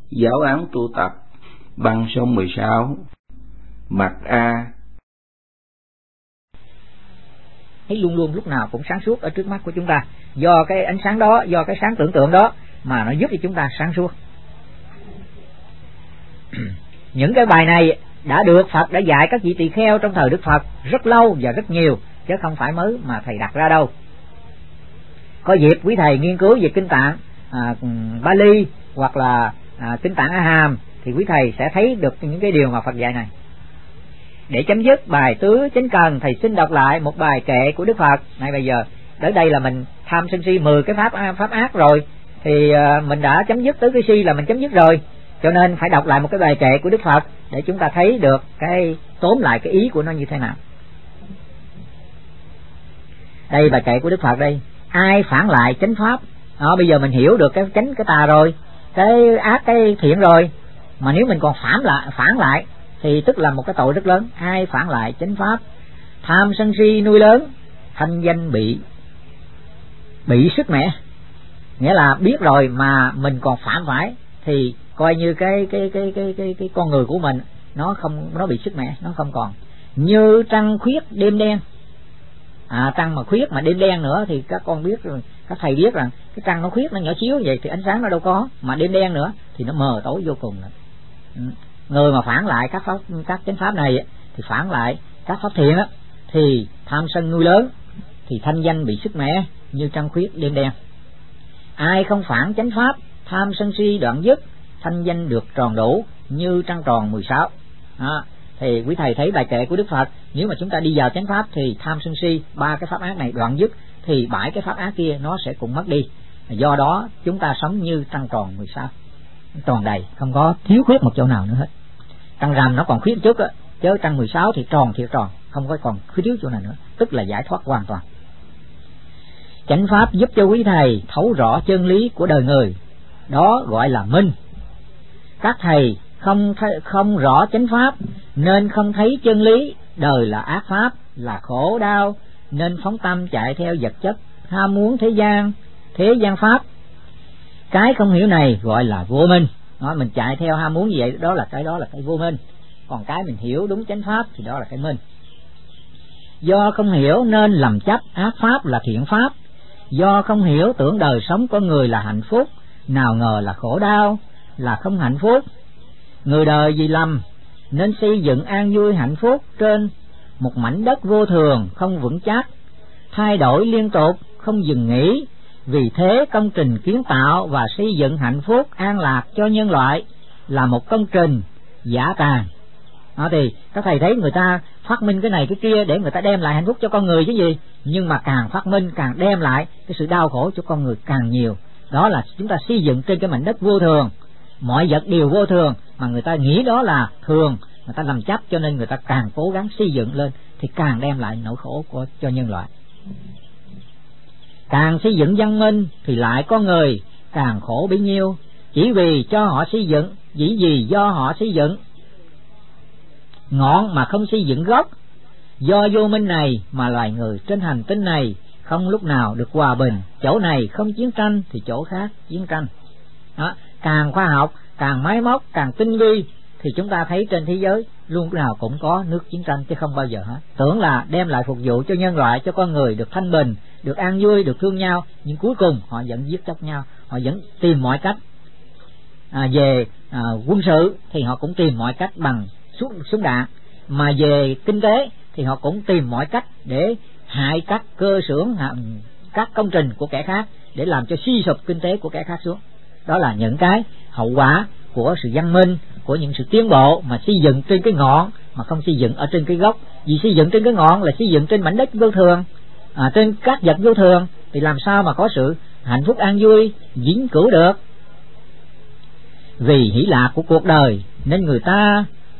Giáo án tu tập băng sông 16. Mặt A. Thấy luôn luôn lúc nào cũng sáng suốt ở trước mắt của chúng ta. Do cái ánh sáng đó, do cái sáng tưởng tượng đó mà nó giúp cho chúng ta sáng suốt. Những cái bài này đã được Phật đã dạy các vị tỳ kheo trong thời Đức Phật rất lâu và rất nhiều, chứ không phải mới mà thầy đặt ra đâu. Có dịp quý thầy nghiên cứu về kinh tạng Bali hoặc là kinh tạng A Hàm thì quý thầy sẽ thấy được những cái điều mà Phật dạy này. Để chấm dứt bài tứ chánh cần, thầy xin đọc lại một bài kệ của Đức Phật. Này bây giờ tới đây là mình tham sân si 10 cái pháp ác rồi, thì mình đã chấm dứt tứ cái si là mình chấm dứt rồi, cho nên phải đọc lại một cái bài kệ của Đức Phật để chúng ta thấy được cái tóm lại cái ý của nó như thế nào. Đây bài kệ của Đức Phật đây. Ai phản lại chánh pháp đó, bây giờ mình hiểu được cái chánh cái tà rồi, cái ác cái thiện rồi, mà nếu mình còn phản lại thì tức là một cái tội rất lớn. Ai phản lại chánh pháp, tham sân si nuôi lớn, thanh danh bị sức mẻ. Nghĩa là biết rồi mà mình còn phạm phải thì coi như cái con người của mình nó bị sức mẻ, nó không còn. Như trăng khuyết đêm đen. Trăng mà khuyết mà đêm đen nữa thì các con biết rồi, các thầy biết rằng cái trăng nó khuyết, nó nhỏ xíu vậy thì ánh sáng nó đâu có, mà đêm đen nữa thì nó mờ tối vô cùng nữa. Người mà phản lại các chánh pháp này thì phản lại các pháp thiện á, thì tham sân nuôi lớn thì thanh danh bị sức mẻ như trăng khuyết đêm đen. Ai không phản chánh pháp, tham sân si đoạn dứt, thanh danh được tròn đủ như trăng tròn 16. Thì quý thầy thấy bài kệ của Đức Phật, nếu mà chúng ta đi vào chánh pháp thì tham sân si, 3 cái pháp ác này đoạn dứt thì 7 cái pháp ác kia nó sẽ cũng mất đi. Do đó chúng ta sống như trăng tròn 16, tròn đầy, không có thiếu khuyết một chỗ nào nữa hết. Trăng rằm nó còn khuyết chút á, chứ trăng 16 thì tròn thiệt tròn, không có còn thiếu chỗ nào nữa, tức là giải thoát hoàn toàn. Chánh pháp giúp cho quý thầy thấu rõ chân lý của đời người, đó gọi là minh. Các thầy không rõ chánh pháp nên không thấy chân lý, đời là ác pháp, là khổ đau, nên phóng tâm chạy theo vật chất, ham muốn thế gian pháp. Cái không hiểu này gọi là vô minh. Mình chạy theo ham muốn như vậy, đó là cái vô minh. Còn cái mình hiểu đúng chánh pháp thì đó là cái minh. Do không hiểu nên lầm chấp ác pháp là thiện pháp. Do không hiểu tưởng đời sống con người là hạnh phúc, nào ngờ là khổ đau, là không hạnh phúc. Người đời vì lầm nên xây dựng an vui hạnh phúc trên một mảnh đất vô thường không vững chắc, thay đổi liên tục không dừng nghỉ. Vì thế công trình kiến tạo và xây dựng hạnh phúc an lạc cho nhân loại là một công trình giả tàn. Thì các thầy thấy người ta phát minh cái này cái kia để người ta đem lại hạnh phúc cho con người chứ gì, nhưng mà càng phát minh càng đem lại cái sự đau khổ cho con người càng nhiều. Đó là chúng ta xây dựng trên cái mảnh đất vô thường, mọi vật đều vô thường, mà người ta nghĩ đó là thường, người ta làm chấp, cho nên người ta càng cố gắng xây dựng lên thì càng đem lại nỗi khổ cho nhân loại. Càng xây dựng văn minh thì lại có người càng khổ bấy nhiêu, chỉ vì do họ xây dựng ngọn mà không xây dựng gốc. Do vô minh này mà loài người trên hành tinh này không lúc nào được hòa bình, chỗ này không chiến tranh thì chỗ khác chiến tranh. Càng khoa học, càng máy móc, càng tinh vi thì chúng ta thấy trên thế giới luôn nào cũng có nước chiến tranh chứ không bao giờ hết. Tưởng là đem lại phục vụ cho nhân loại, cho con người được thanh bình, được an vui, được thương nhau, nhưng cuối cùng họ vẫn giết chóc nhau, họ vẫn tìm mọi cách. Về quân sự thì họ cũng tìm mọi cách bằng súng đạn, mà về kinh tế thì họ cũng tìm mọi cách để hại các cơ xưởng, các công trình của kẻ khác để làm cho suy sụp kinh tế của kẻ khác xuống. Đó là những cái hậu quả của sự văn minh, của những sự tiến bộ mà xây dựng trên cái ngọn mà không xây dựng ở trên cái gốc. Vì xây dựng trên cái ngọn là xây dựng trên mảnh đất vô thường, trên các vật vô thường thì làm sao mà có sự hạnh phúc an vui vĩnh cửu được. Vì hỷ lạc của cuộc đời nên người ta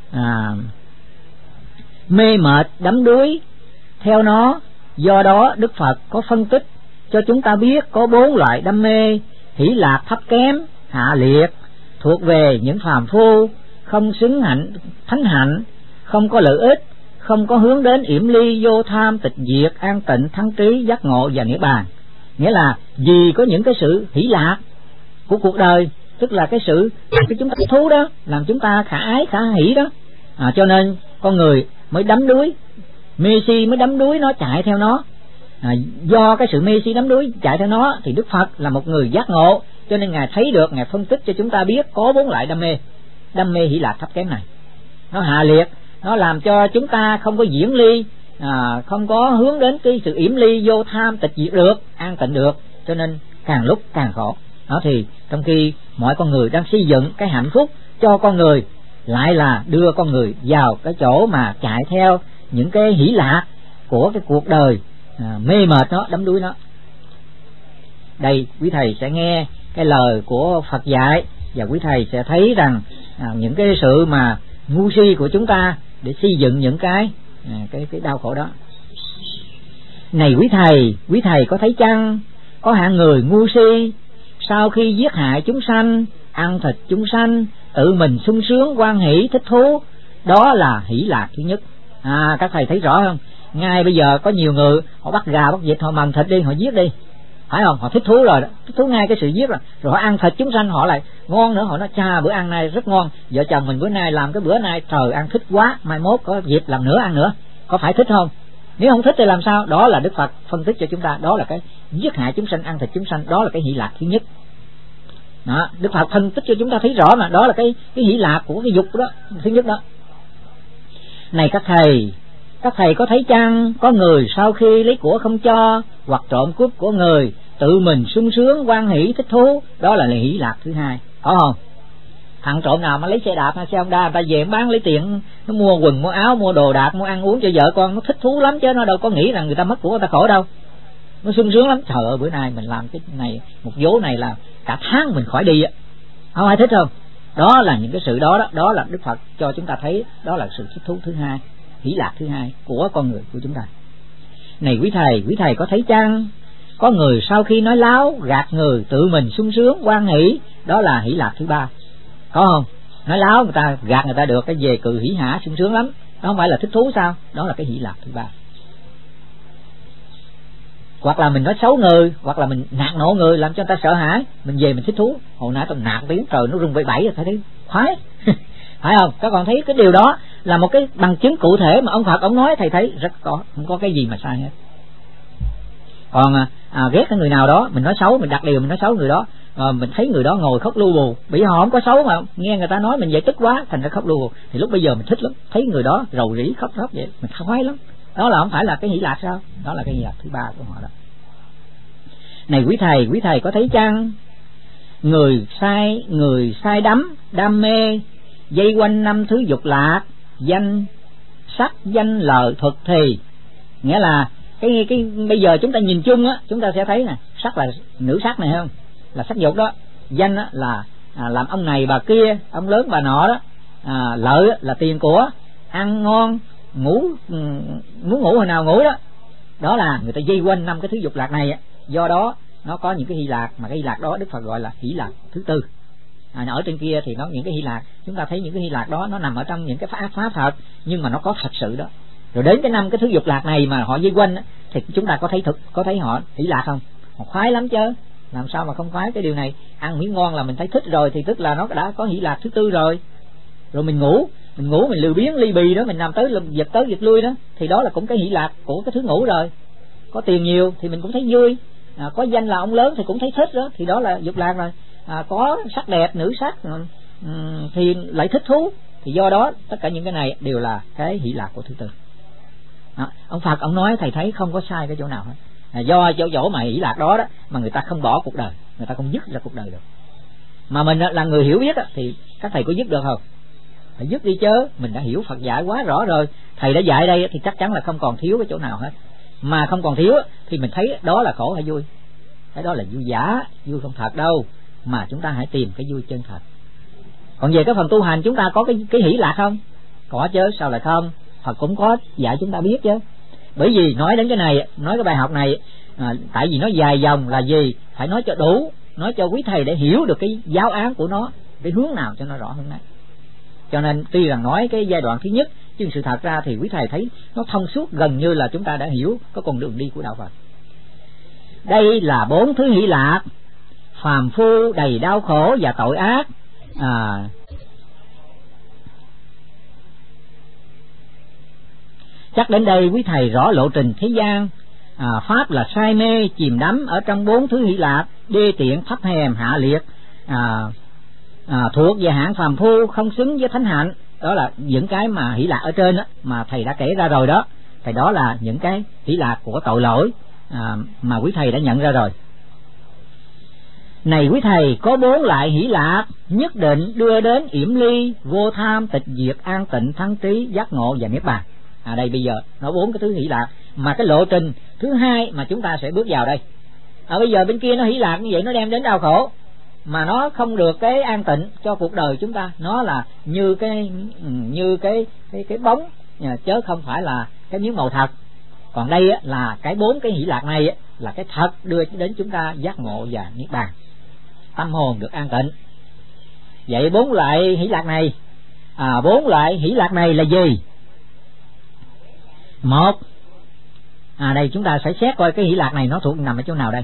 mê mệt đắm đuối theo nó. Do đó Đức Phật có phân tích cho chúng ta biết có 4 loại đam mê: hỷ lạc thấp kém, hạ liệt, thuộc về những phàm phu, không xứng thánh hạnh, không có lợi ích, không có hướng đến yểm ly, vô tham, tịch diệt, an tịnh, thắng trí, giác ngộ và niết bàn. Nghĩa là vì có những cái sự hỷ lạc của cuộc đời tức là cái sự cái chúng ta thích thú đó, làm chúng ta khả ái khả hỷ đó. Cho nên con người mới đắm đuối, mê si mới đắm đuối nó, chạy theo nó. Do cái sự mê si đắm đuối chạy theo nó thì Đức Phật là một người giác ngộ, cho nên Ngài thấy được, Ngài phân tích cho chúng ta biết có 4 loại đam mê. Đam mê hỷ lạc thấp kém này nó hạ liệt, nó làm cho chúng ta không có diễn ly, không có hướng đến cái sự yểm ly vô tham tịch diệt được, an tịnh được, cho nên càng lúc càng khổ. Đó thì trong khi mọi con người đang xây dựng cái hạnh phúc cho con người, lại là đưa con người vào cái chỗ mà chạy theo những cái hỷ lạc của cái cuộc đời, mê mệt nó, đắm đuối nó. Đây quý thầy sẽ nghe cái lời của Phật dạy, và quý thầy sẽ thấy rằng những cái sự mà ngu si của chúng ta để xây dựng những cái đau khổ đó. Này quý thầy có thấy chăng, có hạng người ngu si sau khi giết hại chúng sanh, ăn thịt chúng sanh, tự mình sung sướng hoan hỷ thích thú, đó là hỷ lạc thứ nhất. Các thầy thấy rõ không? Ngay bây giờ có nhiều người họ bắt gà bắt vịt, họ mần thịt đi, họ giết đi, phải không? Họ thích thú rồi, thích thú ngay cái sự giết rồi họ ăn thịt chúng sanh, họ lại ngon nữa, họ nói cha bữa ăn này rất ngon, vợ chồng mình bữa nay làm cái bữa nay trời ăn thích quá, mai mốt có dịp làm nữa ăn nữa, có phải thích không? Nếu không thích thì làm sao? Đó là Đức Phật phân tích cho chúng ta, đó là cái giết hại chúng sanh, ăn thịt chúng sanh, đó là cái hỷ lạc thứ nhất. Đó, Đức Phật phân tích cho chúng ta thấy rõ mà, đó là cái hỷ lạc của cái dục đó, thứ nhất đó. Này các thầy có thấy chăng, có người sau khi lấy của không cho, hoặc trộm cướp của người, tự mình sung sướng hoan hỷ thích thú, đó là hỷ lạc thứ hai, có không? Thằng trộm nào mà lấy xe đạp hay xe Honda, người ta về bán lấy tiền, nó mua quần mua áo mua đồ đạc mua ăn uống cho vợ con, nó thích thú lắm chứ nó đâu có nghĩ rằng người ta mất của người ta khổ đâu, nó sung sướng lắm. Trời ơi, bữa nay mình làm cái này một vố này là cả tháng mình khỏi đi, không ai thích không? Đó là những cái sự đó là Đức Phật cho chúng ta thấy, đó là sự thích thú thứ hai, hỷ lạc thứ hai của con người của chúng ta. Này quý thầy có thấy chăng, có người sau khi nói láo gạt người, tự mình sung sướng hoan hỷ, đó là hỷ lạc thứ ba, có không? Nói láo người ta gạt người ta được, cái về cự hỷ hả sung sướng lắm, đó không phải là thích thú sao? Đó là cái hỷ lạc thứ ba. Hoặc là mình nói xấu người, hoặc là mình nạt nộ người làm cho người ta sợ hãi, mình về mình thích thú. Hồi nãy tôi nạt tiếng trời nó rung bẩy bẩy rồi, thấy khoái phải không? Các con thấy cái điều đó là một cái bằng chứng cụ thể mà ông Phật ông nói, thầy thấy rất có, không có cái gì mà sai hết. Còn ghét cái người nào đó, mình nói xấu, mình đặt điều mình nói xấu người đó, mình thấy người đó ngồi khóc lu bù, bởi họ không có xấu mà nghe người ta nói mình vậy tức quá thành ra khóc lu bù, thì lúc bây giờ mình thích lắm, thấy người đó rầu rĩ khóc vậy mình khoái lắm. Đó là không phải là cái hỷ lạc sao? Đó là cái hỷ lạc thứ ba của họ đó. Này quý thầy có thấy chăng, người sai đam mê dây quanh 5 thứ dục lạc, danh sắc danh lời thuật thì, nghĩa là cái bây giờ chúng ta nhìn chung á, chúng ta sẽ thấy nè, sắc là nữ sắc này không, là sắc dục đó, danh á là làm ông này bà kia, ông lớn bà nọ đó, lợi là tiền của, ăn ngon, ngủ muốn ngủ hồi nào ngủ đó, đó là người ta dây quanh 5 cái thứ dục lạc này. Do đó nó có những cái hỷ lạc, mà cái hỷ lạc đó Đức Phật gọi là hỷ lạc thứ tư. Ở trên kia thì nó những cái hỷ lạc, chúng ta thấy những cái hỷ lạc đó nó nằm ở trong những cái pháp thật, nhưng mà nó có thật sự đó. Rồi đến cái 5 cái thứ dục lạc này mà họ dây quanh thì chúng ta có thấy họ hỷ lạc không? Họ khoái lắm chứ, làm sao mà không khoái cái điều này? Ăn miếng ngon là mình thấy thích rồi, thì tức là nó đã có hỷ lạc thứ tư rồi. Rồi mình ngủ mình lười biếng ly bì đó, mình nằm tới giật lui đó, thì đó là cũng cái hỷ lạc của cái thứ ngủ rồi. Có tiền nhiều thì mình cũng thấy vui, có danh là ông lớn thì cũng thấy thích đó, thì đó là dục lạc rồi. Có sắc đẹp nữ sắc thì lại thích thú, thì do đó tất cả những cái này đều là cái hỷ lạc của thứ tư. Ông Phật ông nói thầy thấy không có sai cái chỗ nào hết. Do chỗ mà hỷ lạc đó mà người ta không bỏ cuộc đời, người ta không dứt ra cuộc đời được. Mà mình là người hiểu biết thì các thầy có dứt được không? Phải dứt đi chứ, mình đã hiểu Phật dạy quá rõ rồi, thầy đã dạy đây thì chắc chắn là không còn thiếu cái chỗ nào hết. Mà không còn thiếu thì mình thấy đó là khổ hay vui? Cái đó là vui giả, vui không thật đâu, mà chúng ta hãy tìm cái vui chân thật. Còn về cái phần tu hành chúng ta có cái hỷ lạc không? Có chứ, sao lại không? Phật cũng có dạy chúng ta biết chứ. Bởi vì nói đến cái này, nói cái bài học này, tại vì nó dài dòng là gì? Phải nói cho đủ, nói cho quý thầy để hiểu được cái giáo án của nó, cái hướng nào cho nó rõ hơn này. Cho nên tuy rằng nói cái giai đoạn thứ nhất, nhưng sự thật ra thì quý thầy thấy nó thông suốt, gần như là chúng ta đã hiểu có con đường đi của đạo Phật. Đây là 4 thứ hỷ lạc. phàm phu đầy đau khổ và tội ác. Chắc đến đây quý thầy rõ lộ trình thế gian. Pháp là say mê chìm đắm ở trong 4 thứ hỷ lạc, đê tiện, thấp hèn, hạ liệt, thuộc về hạng phàm phu, không xứng với thánh hạnh. Đó là những cái mà hỷ lạc ở trên đó, mà thầy đã kể ra rồi đó. Thì đó là những cái hỷ lạc của tội lỗi mà quý thầy đã nhận ra rồi. Này quý thầy, có 4 loại hỷ lạc nhất định đưa đến yểm ly, vô tham, tịch diệt, an tịnh, thắng trí, giác ngộ và niết bàn. Đây bây giờ nó 4 cái thứ hỷ lạc mà cái lộ trình thứ hai mà chúng ta sẽ bước vào đây. Bây giờ bên kia nó hỷ lạc như vậy, nó đem đến đau khổ, mà nó không được cái an tịnh cho cuộc đời chúng ta. Nó là như cái bóng, chứ không phải là cái miếng màu thật. Còn đây là cái 4 cái hỷ lạc này là cái thật đưa đến chúng ta giác ngộ và niết bàn, tâm hồn được an tịnh. Vậy 4 loại hỷ lạc này, 4 loại hỷ lạc này là gì? Một, đây chúng ta sẽ xét coi cái hỷ lạc này nó thuộc nằm ở chỗ nào đây.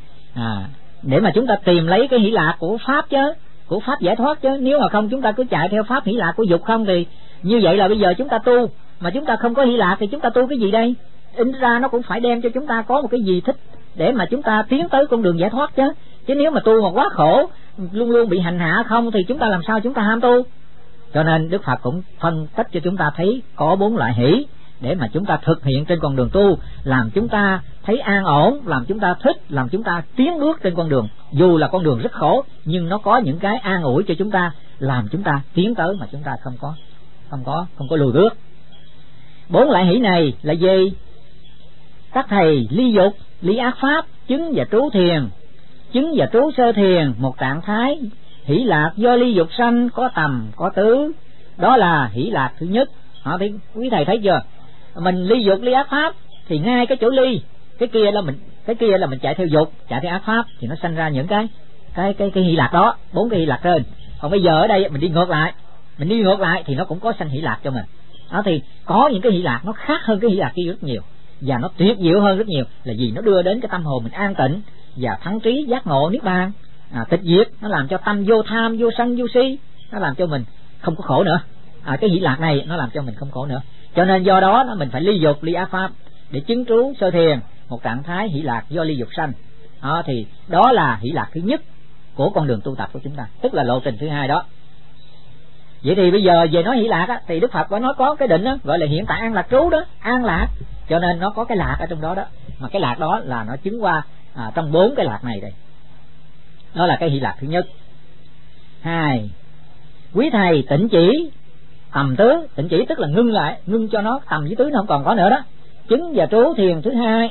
Để mà chúng ta tìm lấy cái hỷ lạc của pháp chứ, của pháp giải thoát chứ. Nếu mà không chúng ta cứ chạy theo pháp hỷ lạc của dục không thì như vậy là bây giờ chúng ta tu mà chúng ta không có hỷ lạc thì chúng ta tu cái gì đây? Ít ra nó cũng phải đem cho chúng ta có một cái gì thích để mà chúng ta tiến tới con đường giải thoát chứ. Chứ nếu mà tu mà quá khổ, luôn luôn bị hành hạ không thì chúng ta làm sao chúng ta ham tu. Cho nên Đức Phật cũng phân tích cho chúng ta thấy có 4 loại hỷ để mà chúng ta thực hiện trên con đường tu, làm chúng ta thấy an ổn, làm chúng ta thích, làm chúng ta tiến bước trên con đường. Dù là con đường rất khổ nhưng nó có những cái an ủi cho chúng ta, làm chúng ta tiến tới mà chúng ta không có lùi bước. 4 loại hỷ này là gì? Các thầy ly dục, ly ác pháp, chứng và trú thiền. Chứng và trú sơ thiền, một trạng thái hỷ lạc do ly dục sanh, có tầm có tứ. Đó là hỷ lạc thứ nhất. Thì quý thầy thấy chưa? Mình ly dục, ly ác pháp thì ngay cái chỗ ly, cái kia là mình chạy theo dục, chạy theo ác pháp thì nó sanh ra những cái hỷ lạc đó, 4 cái hỷ lạc trên. Còn bây giờ ở đây mình đi ngược lại thì nó cũng có sanh hỷ lạc cho mình. Thì có những cái hỷ lạc nó khác hơn cái hỷ lạc kia rất nhiều, và nó tuyệt diệu hơn rất nhiều. Là gì? Nó đưa đến cái tâm hồn mình an tịnh và thắng trí, giác ngộ, niết bàn, tịch diệt. Nó làm cho tâm vô tham, vô sân, vô si, nó làm cho mình không có khổ nữa. Cái hỷ lạc này nó làm cho mình không khổ nữa. Cho nên do đó mình phải ly dục, ly ác pháp để chứng trú sơ thiền, một trạng thái hỷ lạc do ly dục sanh. Thì đó là hỷ lạc thứ nhất của con đường tu tập của chúng ta, tức là lộ trình thứ hai đó. Vậy thì bây giờ về nói hỷ lạc thì Đức Phật có nói có cái định gọi là hiện tại an lạc trú đó, an lạc. Cho nên nó có cái lạc ở trong đó đó, mà cái lạc đó là nó chứng qua trong 4 cái lạc này đây. Đó là cái hỷ lạc thứ nhất. 2, quý thầy tịnh chỉ tầm tứ. Tịnh chỉ tức là ngưng lại, ngưng cho nó tầm với tứ nó không còn có nữa đó. Chứng và trú thiền thứ hai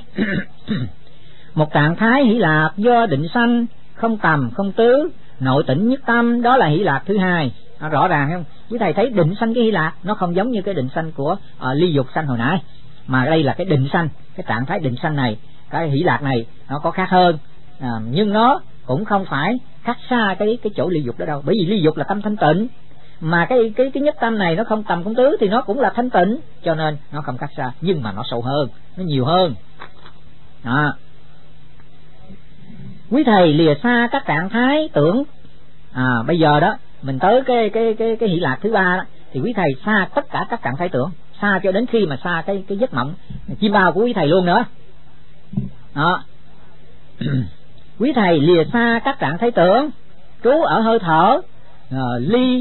một trạng thái hỷ lạc do định sanh, không tầm không tứ, nội tĩnh nhất tâm. Đó là hỷ lạc thứ hai. Nó rõ ràng không? Quý thầy thấy định sanh cái hỷ lạc nó không giống như cái định sanh của ly dục sanh hồi nãy, mà đây là cái định sanh, cái trạng thái định sanh này, cái hỷ lạc này nó có khác hơn. Nhưng nó cũng không phải khác xa cái chỗ ly dục đó đâu, bởi vì ly dục là tâm thanh tịnh, mà cái nhất tâm này nó không tầm không tứ thì nó cũng là thanh tịnh, cho nên nó không khác xa, nhưng mà nó sâu hơn, nó nhiều hơn. Quý thầy lìa xa các trạng thái tưởng. Bây giờ đó mình tới cái hỷ lạc thứ ba đó, thì quý thầy xa tất cả các trạng thái tưởng, xa cho đến khi mà xa cái giấc mộng chim bao của quý thầy luôn nữa. Quý thầy lìa xa các trạng thái tưởng, trú ở hơi thở, ly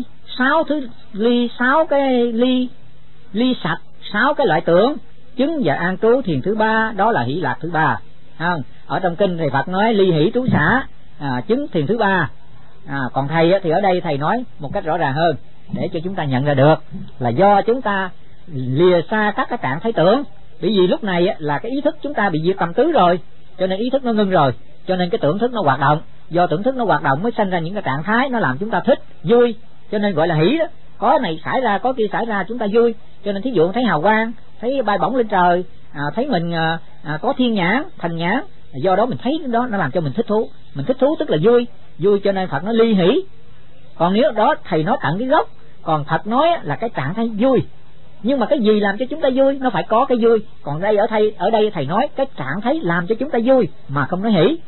sạch 6 cái loại tưởng, chứng và an trú thiền thứ ba. Đó là hỷ lạc thứ ba. Ở trong kinh thầy Phật nói ly hỷ trú xả, chứng thiền thứ ba. Còn thầy thì ở đây thầy nói một cách rõ ràng hơn để cho chúng ta nhận ra được là do chúng ta lìa xa các cái trạng thái tưởng. Bởi vì lúc này là cái ý thức chúng ta bị diệt tầm tứ rồi, cho nên ý thức nó ngưng rồi, cho nên cái tưởng thức nó hoạt động. Do tưởng thức nó hoạt động mới sanh ra những cái trạng thái nó làm chúng ta thích, vui, cho nên gọi là hỷ đó. Có này xảy ra, có kia xảy ra chúng ta vui. Cho nên thí dụ thấy hào quang, thấy bay bổng lên trời, thấy mình có thiên nhãn, thành nhãn, do đó mình thấy đó nó làm cho mình thích thú. Mình thích thú tức là vui, cho nên Phật nó ly hỷ. Còn nếu đó thầy nói tận cái gốc, còn Phật nói là cái trạng thái vui. Nhưng mà cái gì làm cho chúng ta vui? Nó phải có cái vui. Còn ở đây thầy nói cái trạng thái làm cho chúng ta vui mà không nói hỷ.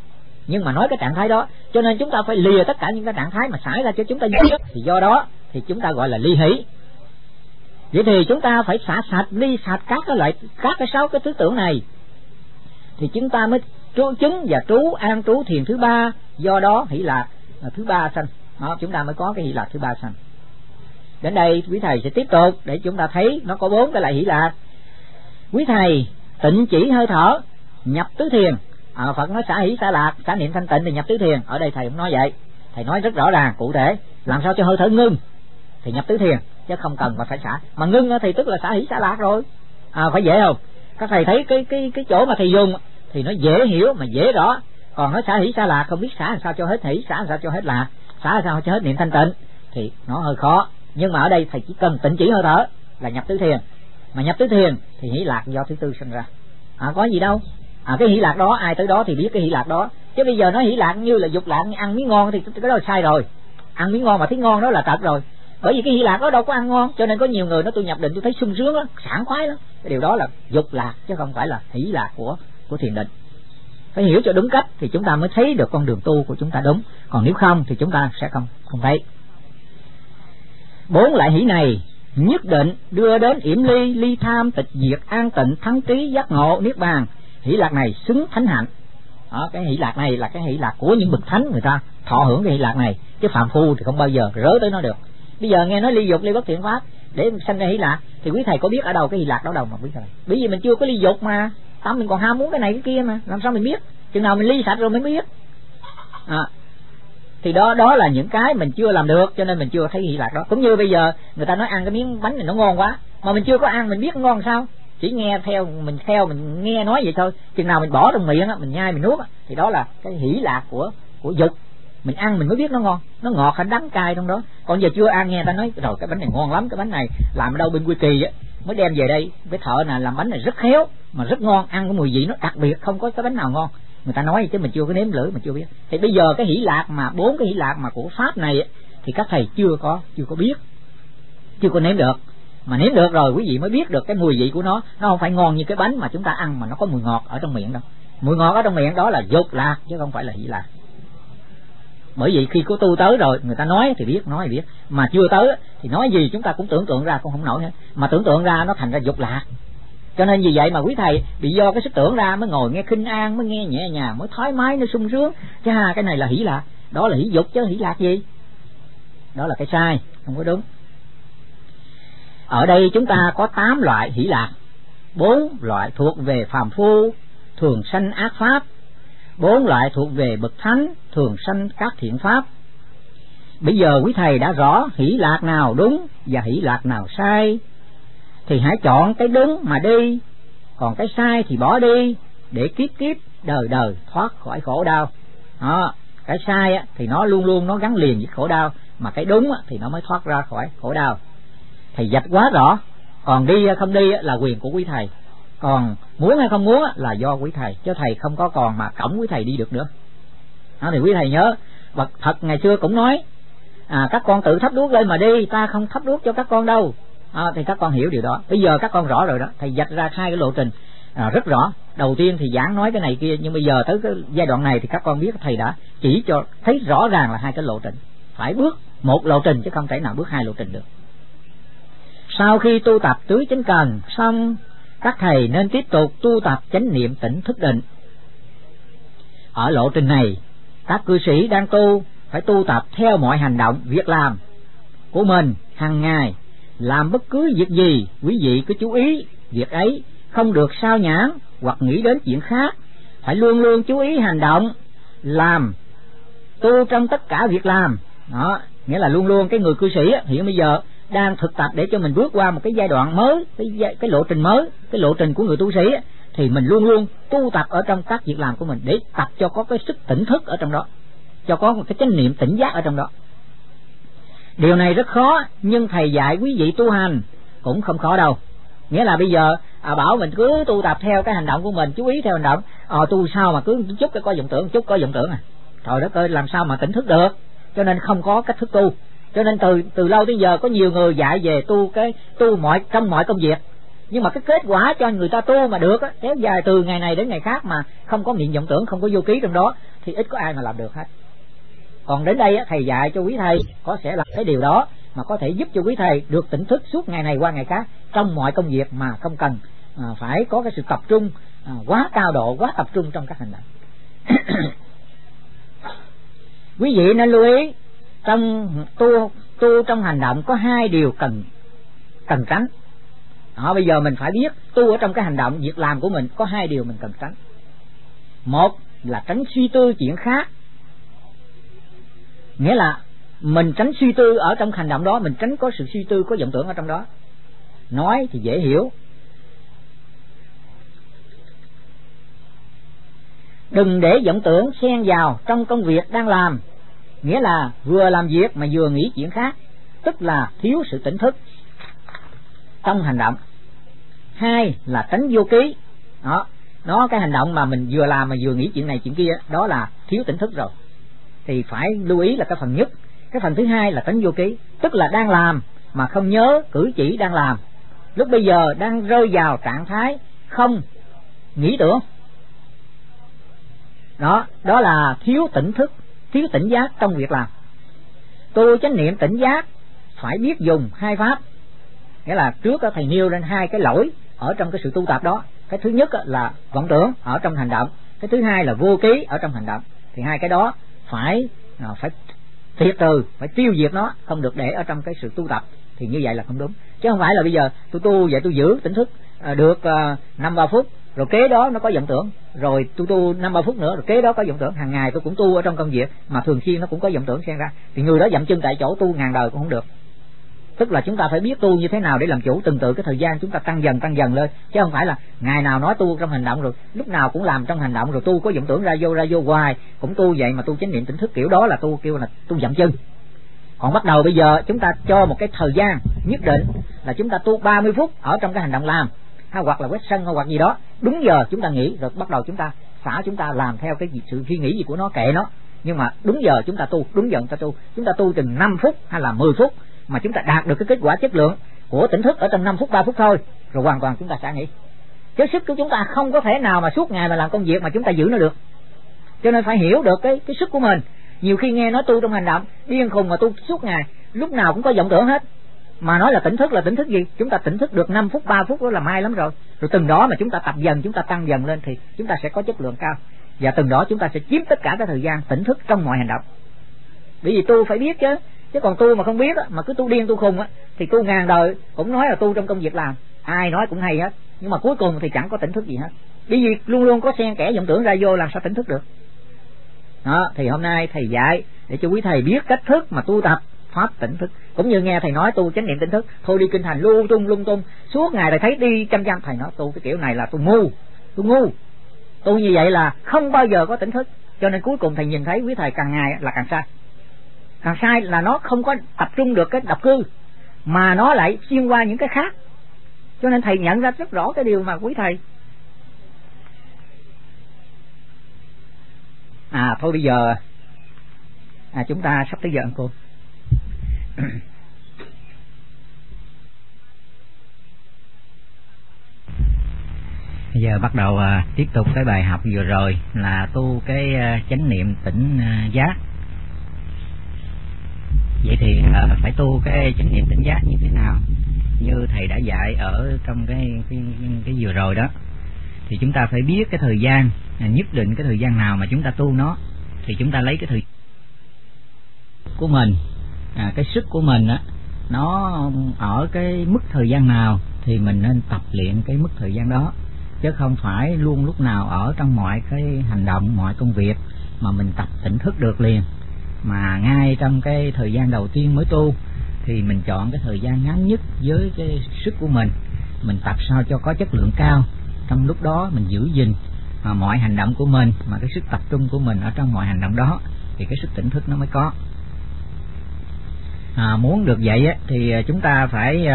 nhưng mà nói cái trạng thái đó, cho nên chúng ta phải lìa tất cả những cái trạng thái mà xảy ra cho chúng ta biết, thì do đó thì chúng ta gọi là ly hỷ. Vậy thì chúng ta phải xả sạch, ly sạch các cái 6 cái thứ tưởng này, thì chúng ta mới chứng và an trú thiền thứ 3, do đó hỷ lạc thứ 3 sanh. Đó, chúng ta mới có cái hỷ lạc thứ 3 sanh. Đến đây quý thầy sẽ tiếp tục để chúng ta thấy nó có 4 cái loại hỷ lạc. Quý thầy tịnh chỉ hơi thở, nhập tứ thiền. Phật nói xả hỷ xả lạc, xả niệm thanh tịnh thì nhập tứ thiền. Ở đây thầy không nói vậy, thầy nói rất rõ ràng cụ thể làm sao cho hơi thở ngưng thì nhập tứ thiền, chứ không cần mà phải xả. Mà ngưng thì tức là xả hỷ xả lạc rồi. Phải dễ không? Các thầy thấy cái chỗ mà thầy dùng thì nó dễ hiểu mà dễ rõ. Còn nói xả hỷ xả lạc không biết xả làm sao cho hết hỷ, xả làm sao cho hết lạc, xả làm sao cho hết niệm thanh tịnh thì nó hơi khó. Nhưng mà ở đây thầy chỉ cần tịnh chỉ hơi thở là nhập tứ thiền. Mà nhập tứ thiền thì hỷ lạc do thứ tư sinh ra. Có gì đâu. Cái hỷ lạc đó ai tới đó thì biết cái hỷ lạc đó. Chứ bây giờ nói hỷ lạc như là dục lạc, ăn miếng ngon thì cái đó là sai rồi. Ăn miếng ngon mà thấy ngon đó là tật rồi. Bởi vì cái hỷ lạc đó đâu có ăn ngon, cho nên có nhiều người nó tôi nhập định tôi thấy sung sướng lắm, sảng khoái lắm. Cái điều đó là dục lạc chứ không phải là hỷ lạc của thiền định. Phải hiểu cho đúng cách thì chúng ta mới thấy được con đường tu của chúng ta đúng. Còn nếu không thì chúng ta sẽ không thấy. 4 loại hỷ này nhất định đưa đến yểm ly, ly tham, tịch diệt, an tịnh, thắng trí, giác ngộ, niết bàn. Hỷ lạc này xứng thánh hạnh. Cái hỷ lạc này là cái hỷ lạc của những bậc thánh, người ta thọ hưởng cái hỷ lạc này, chứ phàm phu thì không bao giờ rớ tới nó được. Bây giờ nghe nói ly dục, ly bất thiện pháp để sanh ra hỷ lạc, thì quý thầy có biết ở đâu cái hỷ lạc đó đâu mà quý thầy? Bởi vì mình chưa có ly dục mà, tâm mình còn ham muốn cái này cái kia mà, làm sao mình biết? Chừng nào mình ly sạch rồi mới biết. Thì đó là những cái mình chưa làm được, cho nên mình chưa thấy hỷ lạc đó. Cũng như bây giờ người ta nói ăn cái miếng bánh này nó ngon quá, mà mình chưa có ăn mình biết ngon sao? Chỉ nghe theo mình nghe nói vậy thôi. Chừng nào mình bỏ trong miệng mình nhai mình nuốt thì đó là cái hỷ lạc của dục. Mình ăn mình mới biết nó ngon, nó ngọt hay đắng cay trong đó. Còn giờ chưa ăn nghe ta nói rồi cái bánh này ngon lắm, cái bánh này làm ở đâu bên Quy Kỳ á, mới đem về đây cái thợ này làm bánh này rất khéo mà rất ngon, ăn cái mùi vị nó đặc biệt, không có cái bánh nào ngon. Người ta nói chứ mình chưa có nếm lưỡi, mình chưa biết. Thì bây giờ cái hỷ lạc mà 4 cái hỷ lạc mà của pháp này thì các thầy chưa có biết, chưa có nếm được. Mà nếm được rồi quý vị mới biết được cái mùi vị của nó không phải ngon như cái bánh mà chúng ta ăn mà nó có mùi ngọt ở trong miệng đâu. Mùi ngọt ở trong miệng đó là dục lạc chứ không phải là hỷ lạc. Bởi vì khi có tu tới rồi người ta nói thì biết, mà chưa tới thì nói gì chúng ta cũng tưởng tượng ra cũng không nổi hết, mà tưởng tượng ra nó thành ra dục lạc. Cho nên vì vậy mà quý thầy bị do cái sức tưởng ra mới ngồi nghe khinh an, mới nghe nhẹ nhàng, mới thoải mái, nó sung sướng. Cha, cái này là hỷ lạc, đó là hỷ dục chứ hỷ lạc gì? Đó là cái sai, không có đúng. Ở đây chúng ta có 8 loại hỷ lạc. 4 loại thuộc về phàm phu, thường sanh ác pháp. 4 loại thuộc về bậc thánh, thường sanh các thiện pháp. Bây giờ quý thầy đã rõ hỷ lạc nào đúng và hỷ lạc nào sai, thì hãy chọn cái đúng mà đi, còn cái sai thì bỏ đi, để kiếp kiếp đời đời thoát khỏi khổ đau. Cái sai thì nó luôn luôn nó gắn liền với khổ đau, mà cái đúng thì nó mới thoát ra khỏi khổ đau. Thầy dạch quá rõ, còn đi không đi là quyền của quý thầy, còn muốn hay không muốn là do quý thầy, chứ thầy không có còn mà cõng quý thầy đi được nữa. Thì quý thầy nhớ Phật ngày xưa cũng nói các con tự thắp đuốc lên mà đi, ta không thắp đuốc cho các con đâu. Thì các con hiểu điều đó. Bây giờ các con rõ rồi đó, thầy dạch ra 2 cái lộ trình rất rõ. Đầu tiên thì giảng nói cái này kia, nhưng bây giờ tới cái giai đoạn này thì các con biết thầy đã chỉ cho thấy rõ ràng là 2 cái lộ trình, phải bước một lộ trình chứ không thể nào bước 2 lộ trình được. Sau khi tu tập tứ chánh cần xong, các thầy nên tiếp tục tu tập chánh niệm tỉnh thức định. Ở lộ trình này, các cư sĩ đang tu phải tu tập theo mọi hành động, việc làm của mình hàng ngày. Làm bất cứ việc gì, quý vị cứ chú ý việc ấy, không được sao nhãng hoặc nghĩ đến chuyện khác. Phải luôn luôn chú ý hành động, làm, tu trong tất cả việc làm. Nghĩa là luôn luôn cái người cư sĩ hiện bây giờ đang thực tập để cho mình bước qua một cái giai đoạn mới, cái lộ trình mới, cái lộ trình của người tu sĩ thì mình luôn luôn tu tập ở trong các việc làm của mình, để tập cho có cái sức tỉnh thức ở trong đó, cho có một cái chánh niệm tỉnh giác ở trong đó. Điều này rất khó, nhưng thầy dạy quý vị tu hành cũng không khó đâu. Nghĩa là bây giờ bảo mình cứ tu tập theo cái hành động của mình, chú ý theo hành động. Tu sao mà cứ chút cái có vọng tưởng, chút có vọng tưởng trời đất ơi, làm sao mà tỉnh thức được? Cho nên không có cách thức tu. Cho nên từ lâu tới giờ có nhiều người dạy về tu trong mọi công việc, Nhưng mà cái kết quả cho người ta tu mà được kéo dài từ ngày này đến ngày khác mà không có niệm vọng tưởng, không có vô ký trong đó, thì ít có ai mà làm được hết. Còn đến đây thầy dạy cho quý thầy có sẽ là cái điều đó mà có thể giúp cho quý thầy được tỉnh thức suốt ngày này qua ngày khác trong mọi công việc mà không cần phải có cái sự tập trung quá cao độ, quá tập trung trong các hành động. Quý vị nên lưu ý trong tu trong hành động có hai điều cần tránh. Bây giờ mình phải biết tu ở trong cái hành động việc làm của mình có hai điều mình cần tránh. Một là tránh suy tư chuyện khác, nghĩa là mình tránh suy tư ở trong hành động đó, mình tránh có sự suy tư, có vọng tưởng ở trong đó. Nói thì dễ hiểu, đừng để vọng tưởng xen vào trong công việc đang làm, nghĩa là vừa làm việc mà vừa nghĩ chuyện khác, tức là thiếu sự tỉnh thức trong hành động. Hai là tránh vô ký. Nó cái hành động mà mình vừa làm mà vừa nghĩ chuyện này chuyện kia, đó là thiếu tỉnh thức rồi. Thì phải lưu ý là cái phần nhất. Cái phần thứ hai là tránh vô ký, tức là đang làm mà không nhớ cử chỉ đang làm, lúc bây giờ đang rơi vào trạng thái không nghĩ tưởng. Đó là thiếu tỉnh thức, thiếu tỉnh giác trong việc làm. Tu chánh niệm tỉnh giác phải biết dùng hai pháp. Nghĩa là trước thầy nêu lên hai cái lỗi ở trong cái sự tu tập đó. Cái thứ nhất là vọng tưởng ở trong hành động, cái thứ hai là vô ký ở trong hành động. Thì hai cái đó phải tuyệt trừ, phải tiêu diệt nó, không được để ở trong cái sự tu tập. Thì như vậy là không đúng. Chứ không phải là bây giờ tôi tu vậy tôi giữ tỉnh thức được 5-3 phút, rồi kế đó nó có vọng tưởng, rồi tôi tu 5-3 phút nữa, rồi kế đó có vọng tưởng. Hàng ngày tôi cũng tu ở trong công việc mà thường xuyên nó cũng có vọng tưởng xen ra, thì người đó dậm chân tại chỗ tu ngàn đời cũng không được. Tức là chúng ta phải biết tu như thế nào để làm chủ, từng tự cái thời gian chúng ta tăng dần lên, chứ không phải là ngày nào nói tu trong hành động rồi lúc nào cũng làm trong hành động, rồi tu có vọng tưởng ra vô hoài cũng tu vậy mà tu chánh niệm tỉnh thức, kiểu đó là tu kêu là tu dậm chân. Còn bắt đầu bây giờ chúng ta cho một cái thời gian nhất định là chúng ta tu 30 phút ở trong cái hành động làm, hoặc là quét sân hoặc gì đó, đúng giờ chúng ta nghỉ, rồi bắt đầu chúng ta chúng ta làm theo cái sự suy nghĩ gì của nó, kệ nó, nhưng mà đúng giờ chúng ta tu, đúng giờ chúng ta tu chừng 5 phút hay là 10 phút mà chúng ta đạt được cái kết quả chất lượng của tỉnh thức ở trong 5 phút 3 phút thôi, rồi hoàn toàn chúng ta sẽ nghỉ. Chứ sức của chúng ta không có thể nào mà suốt ngày mà làm công việc mà chúng ta giữ nó được. Cho nên phải hiểu được cái sức của mình. Nhiều khi nghe nói tu trong hành động điên khùng mà tu suốt ngày, lúc nào cũng có vọng tưởng hết, mà nói là tỉnh thức gì? Chúng ta tỉnh thức được 5 phút 3 phút đó là may lắm rồi. Rồi từng đó mà chúng ta tập dần, chúng ta tăng dần lên thì chúng ta sẽ có chất lượng cao, và từng đó chúng ta sẽ chiếm tất cả cái thời gian tỉnh thức trong mọi hành động. Bởi vì tu phải biết chứ còn tu mà không biết mà cứ tu điên tu khùng thì tu ngàn đời cũng nói là tu trong công việc làm, ai nói cũng hay hết, nhưng mà cuối cùng thì chẳng có tỉnh thức gì hết. Bởi vì luôn luôn có xen kẽ vọng tưởng ra vô, làm sao tỉnh thức được. Đó, thì hôm nay thầy dạy để cho quý thầy biết cách thức mà tu tập pháp tỉnh thức. Cũng như nghe thầy nói tu chánh niệm tỉnh thức, thôi đi kinh thành lung tung suốt ngày thầy thấy đi chăm thầy nói tu cái kiểu này là tu ngu, tu như vậy là không bao giờ có tỉnh thức. Cho nên cuối cùng thầy nhìn thấy quý thầy càng ngày là càng sai là nó không có tập trung được cái độc cư, mà nó lại xuyên qua những cái khác. Cho nên thầy nhận ra rất rõ cái điều mà quý thầy thôi bây giờ chúng ta sắp tới giờ ăn cơm. Bây giờ bắt đầu tiếp tục cái bài học vừa rồi là tu cái chánh niệm tỉnh giác. Vậy thì phải tu cái chánh niệm tỉnh giác như thế nào? Như thầy đã dạy ở trong cái vừa rồi đó, thì chúng ta phải biết cái thời gian, nhất định cái thời gian nào mà chúng ta tu nó, thì chúng ta lấy cái thời của mình, cái sức của mình nó ở cái mức thời gian nào thì mình nên tập luyện cái mức thời gian đó, chứ không phải luôn lúc nào ở trong mọi cái hành động, mọi công việc mà mình tập tỉnh thức được liền. Mà ngay trong cái thời gian đầu tiên mới tu thì mình chọn cái thời gian ngắn nhất với cái sức của mình tập sao cho có chất lượng cao. Trong lúc đó mình giữ gìn mọi hành động của mình, mà cái sức tập trung của mình ở trong mọi hành động đó thì cái sức tỉnh thức nó mới có. Muốn được vậy thì chúng ta phải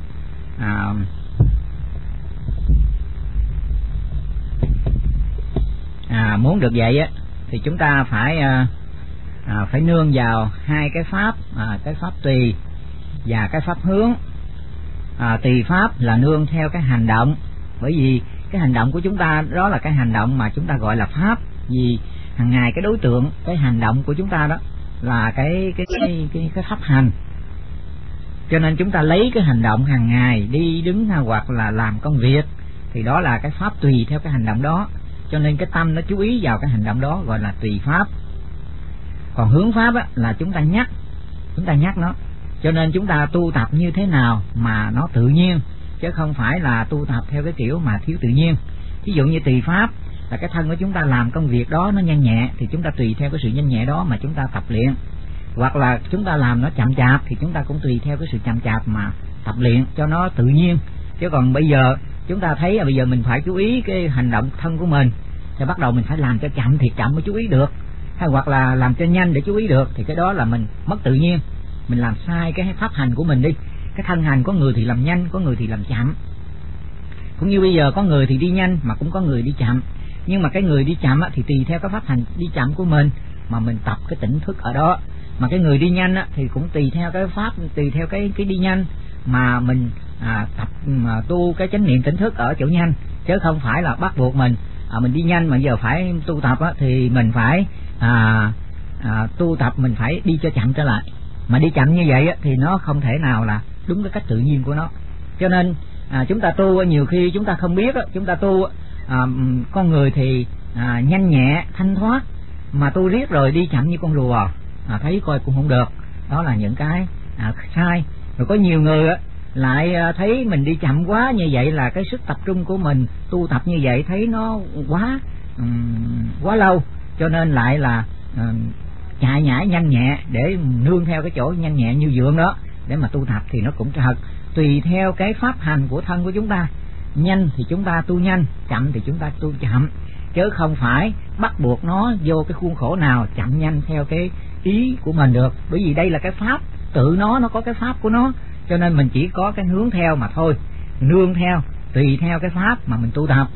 muốn được vậy thì chúng ta phải nương vào hai cái pháp, cái pháp tùy và cái pháp hướng. tùy pháp là nương theo cái hành động, bởi vì cái hành động của chúng ta đó là cái hành động mà chúng ta gọi là pháp, vì hàng ngày cái đối tượng, cái hành động của chúng ta đó là cái pháp hành. Cho nên chúng ta lấy cái hành động hàng ngày đi đứng hoặc là làm công việc thì đó là cái pháp tùy theo cái hành động đó. Cho nên cái tâm nó chú ý vào cái hành động đó gọi là tùy pháp. Còn hướng pháp á, là chúng ta nhắc nó. Cho nên chúng ta tu tập như thế nào mà nó tự nhiên, chứ không phải là tu tập theo cái kiểu mà thiếu tự nhiên. Ví dụ như tùy pháp là cái thân của chúng ta làm công việc đó nó nhanh nhẹ thì chúng ta tùy theo cái sự nhanh nhẹ đó mà chúng ta tập luyện. Hoặc là chúng ta làm nó chậm chạp thì chúng ta cũng tùy theo cái sự chậm chạp mà tập luyện cho nó tự nhiên. Chứ còn bây giờ chúng ta thấy bây giờ mình phải chú ý cái hành động thân của mình thì bắt đầu mình phải làm cho chậm thì chậm mới chú ý được, hay hoặc là làm cho nhanh để chú ý được, thì cái đó là mình mất tự nhiên, mình làm sai cái pháp hành của mình đi. Cái thân hành có người thì làm nhanh, có người thì làm chậm. Cũng như bây giờ có người thì đi nhanh mà cũng có người đi chậm, nhưng mà cái người đi chậm thì tùy theo cái pháp hành đi chậm của mình mà mình tập cái tỉnh thức ở đó. Mà cái người đi nhanh thì cũng tùy theo cái pháp, tùy theo cái đi nhanh mà mình tập tu cái chánh niệm tỉnh thức ở chỗ nhanh, chứ không phải là bắt buộc mình mình đi nhanh mà giờ phải tu tập thì mình phải tu tập mình phải đi cho chậm trở lại. Mà đi chậm như vậy thì nó không thể nào là đúng cái cách tự nhiên của nó. Cho nên chúng ta tu nhiều khi chúng ta không biết, chúng ta tu con người thì nhanh nhẹ thanh thoát, mà tu riết rồi đi chậm như con rùa, thấy coi cũng không được. Đó là những cái sai. Rồi có nhiều người lại thấy mình đi chậm quá, như vậy là cái sức tập trung của mình tu tập như vậy thấy nó quá lâu, cho nên lại là chạy nhảy nhanh nhẹ để nương theo cái chỗ nhanh nhẹ như vượng đó để mà tu tập, thì nó cũng thật tùy theo cái pháp hành của thân của chúng ta. Nhanh thì chúng ta tu nhanh, chậm thì chúng ta tu chậm, chứ không phải bắt buộc nó vô cái khuôn khổ nào chậm nhanh theo cái ý của mình được. Bởi vì đây là cái pháp, tự nó có cái pháp của nó, cho nên mình chỉ có cái hướng theo mà thôi, nương theo tùy theo cái pháp mà mình tu tập.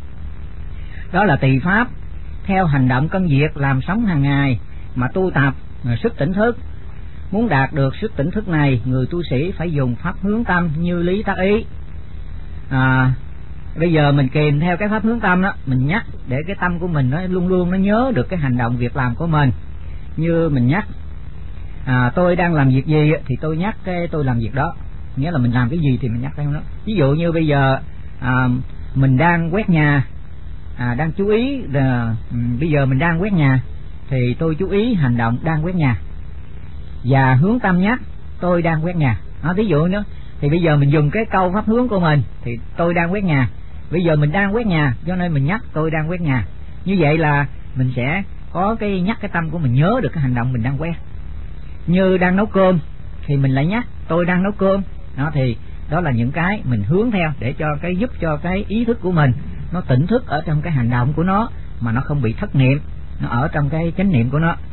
Đó là tùy pháp, theo hành động công việc làm sống hàng ngày mà tu tập sức tỉnh thức. Muốn đạt được sức tỉnh thức này, người tu sĩ phải dùng pháp hướng tâm như lý tác ý. Bây giờ mình kèm theo cái pháp hướng tâm đó, mình nhắc để cái tâm của mình nó luôn luôn nó nhớ được cái hành động việc làm của mình. Như mình nhắc tôi đang làm việc gì thì tôi nhắc cái tôi làm việc đó, nghĩa là mình làm cái gì thì mình nhắc theo đó. Ví dụ như bây giờ mình đang quét nhà, đang chú ý bây giờ mình đang quét nhà thì tôi chú ý hành động đang quét nhà và hướng tâm nhắc tôi đang quét nhà. Ví dụ nữa thì bây giờ mình dùng cái câu pháp hướng của mình thì tôi đang quét nhà, bây giờ mình đang quét nhà cho nên mình nhắc tôi đang quét nhà. Như vậy là mình sẽ có cái nhắc cái tâm của mình nhớ được cái hành động mình đang quét. Như đang nấu cơm thì mình lại nhắc tôi đang nấu cơm. Thì đó là những cái mình hướng theo để cho cái giúp cho cái ý thức của mình nó tỉnh thức ở trong cái hành động của nó mà nó không bị thất niệm, nó ở trong cái chánh niệm của nó.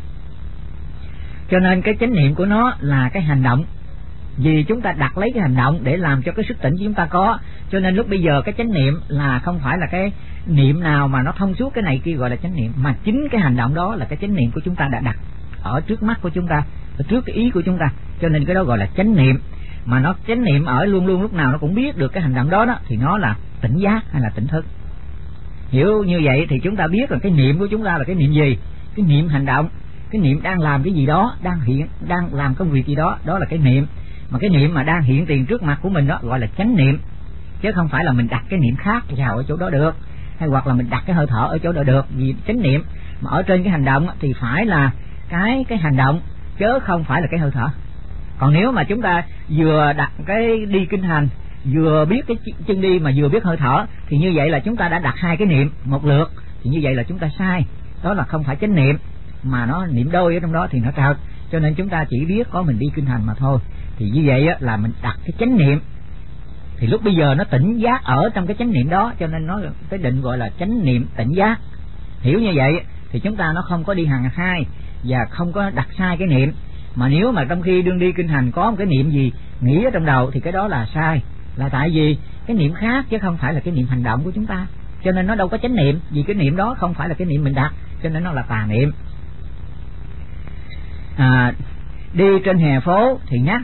Cho nên cái chánh niệm của nó là cái hành động, vì chúng ta đặt lấy cái hành động để làm cho cái sức tỉnh chúng ta có. Cho nên lúc bây giờ cái chánh niệm là không phải là cái niệm nào mà nó thông suốt cái này kia gọi là chánh niệm, mà chính cái hành động đó là cái chánh niệm của chúng ta đã đặt ở trước mắt của chúng ta, ở trước cái ý của chúng ta. Cho nên cái đó gọi là chánh niệm. Mà nó chánh niệm ở luôn luôn lúc nào nó cũng biết được cái hành động đó thì nó là tỉnh giác hay là tỉnh thức. Hiểu như vậy thì chúng ta biết là cái niệm của chúng ta là cái niệm gì. Cái niệm hành động, cái niệm đang làm cái gì đó, đang làm công việc gì đó, đó là cái niệm. Mà cái niệm mà đang hiện tiền trước mặt của mình đó gọi là chánh niệm, chứ không phải là mình đặt cái niệm khác vào ở chỗ đó được, hay hoặc là mình đặt cái hơi thở ở chỗ đó được. Vì chánh niệm mà ở trên cái hành động thì phải là cái hành động, chứ không phải là cái hơi thở. Còn nếu mà chúng ta vừa đặt cái đi kinh hành, vừa biết cái chân đi mà vừa biết hơi thở, thì như vậy là chúng ta đã đặt hai cái niệm một lượt, thì như vậy là chúng ta sai. Đó là không phải chánh niệm, mà nó niệm đôi ở trong đó thì nó trật. Cho nên chúng ta chỉ biết có mình đi kinh hành mà thôi. Thì như vậy là mình đặt cái chánh niệm, thì lúc bây giờ nó tỉnh giác ở trong cái chánh niệm đó, cho nên nó cái định gọi là chánh niệm tỉnh giác. Hiểu như vậy thì chúng ta nó không có đi hàng hai và không có đặt sai cái niệm. Mà nếu mà trong khi đương đi kinh hành có một cái niệm gì nghĩ ở trong đầu thì cái đó là sai, là tại vì cái niệm khác chứ không phải là cái niệm hành động của chúng ta, cho nên nó đâu có chánh niệm. Vì cái niệm đó không phải là cái niệm mình đặt, cho nên nó là tà niệm. Đi trên hè phố thì nhắc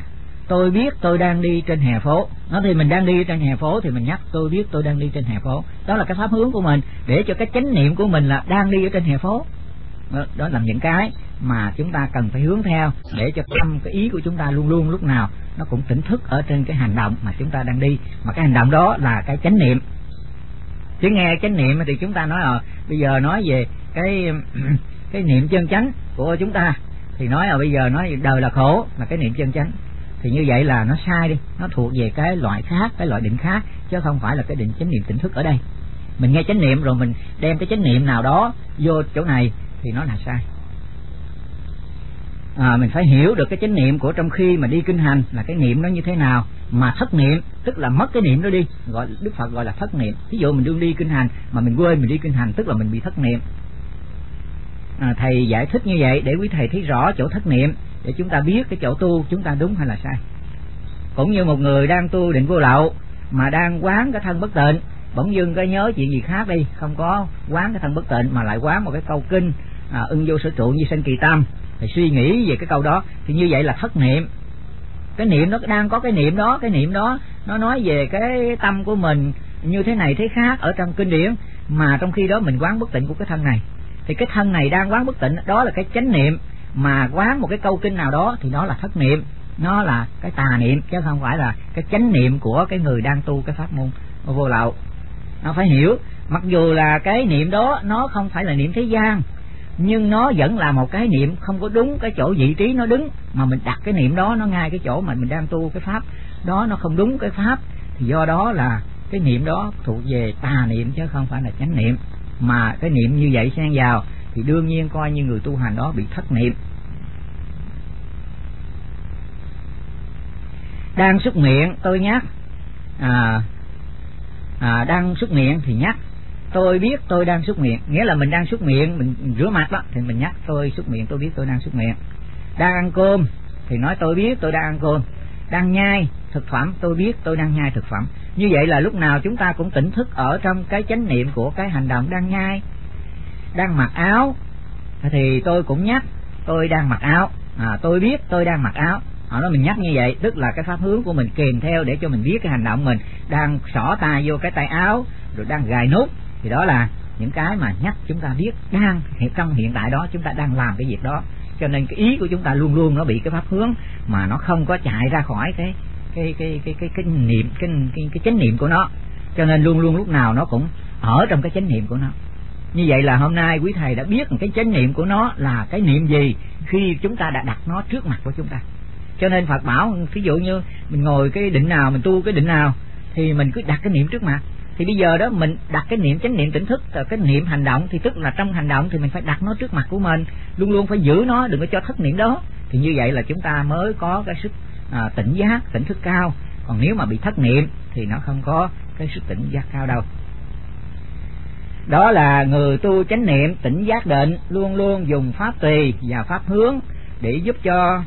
tôi biết tôi đang đi trên hè phố. Nó thì mình đang đi trên hè phố thì mình nhắc tôi biết tôi đang đi trên hè phố. Đó là cái pháp hướng của mình, để cho cái chánh niệm của mình là đang đi ở trên hè phố. Đó là những cái mà chúng ta cần phải hướng theo, để cho tâm cái ý của chúng ta luôn luôn lúc nào nó cũng tỉnh thức ở trên cái hành động mà chúng ta đang đi, mà cái hành động đó là cái chánh niệm. Chứ nghe chánh niệm thì chúng ta nói bây giờ nói về cái niệm chân chánh của chúng ta thì nói bây giờ nói đời là khổ là cái niệm chân chánh, thì như vậy là nó sai đi, nó thuộc về cái loại khác, cái loại định khác, chứ không phải là cái định chánh niệm tỉnh thức ở đây. Mình nghe chánh niệm rồi mình đem cái chánh niệm nào đó vô chỗ này thì nó là sai. Mình phải hiểu được cái chánh niệm của trong khi mà đi kinh hành là cái niệm nó như thế nào. Mà thất niệm tức là mất cái niệm đó đi, gọi Đức Phật gọi là thất niệm. Ví dụ mình đương đi kinh hành mà mình quên mình đi kinh hành, tức là mình bị thất niệm. Thầy giải thích như vậy để quý thầy thấy rõ chỗ thất niệm, để chúng ta biết cái chỗ tu chúng ta đúng hay là sai. Cũng như một người đang tu định vô lậu mà đang quán cái thân bất tịnh, bỗng dưng cái nhớ chuyện gì khác đi, không có quán cái thân bất tịnh mà lại quán một cái câu kinh ưng vô sở trụ như sanh kỳ tâm, thì suy nghĩ về cái câu đó, thì như vậy là thất niệm. Cái niệm nó đang có cái niệm đó, cái niệm đó nó nói về cái tâm của mình như thế này thế khác ở trong kinh điển, mà trong khi đó mình quán bất tịnh của cái thân này, thì cái thân này đang quán bất tịnh, đó là cái chánh niệm. Mà quán một cái câu kinh nào đó thì nó là thất niệm, nó là cái tà niệm, chứ không phải là cái chánh niệm của cái người đang tu cái pháp môn vô lậu. Nó phải hiểu, mặc dù là cái niệm đó nó không phải là niệm thế gian, nhưng nó vẫn là một cái niệm không có đúng cái chỗ vị trí nó đứng, mà mình đặt cái niệm đó nó ngay cái chỗ mà mình đang tu cái pháp đó, nó không đúng cái pháp, thì do đó là cái niệm đó thuộc về tà niệm chứ không phải là chánh niệm. Mà cái niệm như vậy xen vào thì đương nhiên coi như người tu hành đó bị thất niệm. Đang xúc miệng tôi nhắc, đang xúc miệng thì nhắc tôi biết tôi đang xúc miệng, nghĩa là mình đang xúc miệng, mình rửa mặt đó thì mình nhắc tôi xúc miệng, tôi biết tôi đang xúc miệng. Đang ăn cơm thì nói tôi biết tôi đang ăn cơm. Đang nhai thực phẩm, tôi biết tôi đang nhai thực phẩm. Như vậy là lúc nào chúng ta cũng tỉnh thức ở trong cái chánh niệm của cái hành động đang nhai. Đang mặc áo thì tôi cũng nhắc tôi đang mặc áo, tôi biết tôi đang mặc áo. Họ nói mình nhắc như vậy tức là cái pháp hướng của mình kèm theo để cho mình biết cái hành động mình đang xỏ tay vô cái tay áo, rồi đang gài nút, thì đó là những cái mà nhắc chúng ta biết đang trong hiện tại đó chúng ta đang làm cái việc đó. Cho nên cái ý của chúng ta luôn luôn nó bị cái pháp hướng mà nó không có chạy ra khỏi cái niệm, cái chánh niệm của nó. Cho nên luôn luôn lúc nào nó cũng ở trong cái chánh niệm của nó. Như vậy là hôm nay quý thầy đã biết cái chánh niệm của nó là cái niệm gì khi chúng ta đã đặt nó trước mặt của chúng ta. Cho nên Phật bảo ví dụ như mình ngồi cái định nào, mình tu cái định nào thì mình cứ đặt cái niệm trước mặt. Thì bây giờ đó mình đặt cái niệm chánh niệm tỉnh thức, cái niệm hành động thì tức là trong hành động thì mình phải đặt nó trước mặt của mình, luôn luôn phải giữ nó, đừng có cho thất niệm đó. Thì như vậy là chúng ta mới có cái sức tỉnh giác, tỉnh thức cao. Còn nếu mà bị thất niệm thì nó không có cái sức tỉnh giác cao đâu. Đó là người tu chánh niệm tỉnh giác định luôn luôn dùng pháp tùy và pháp hướng để giúp cho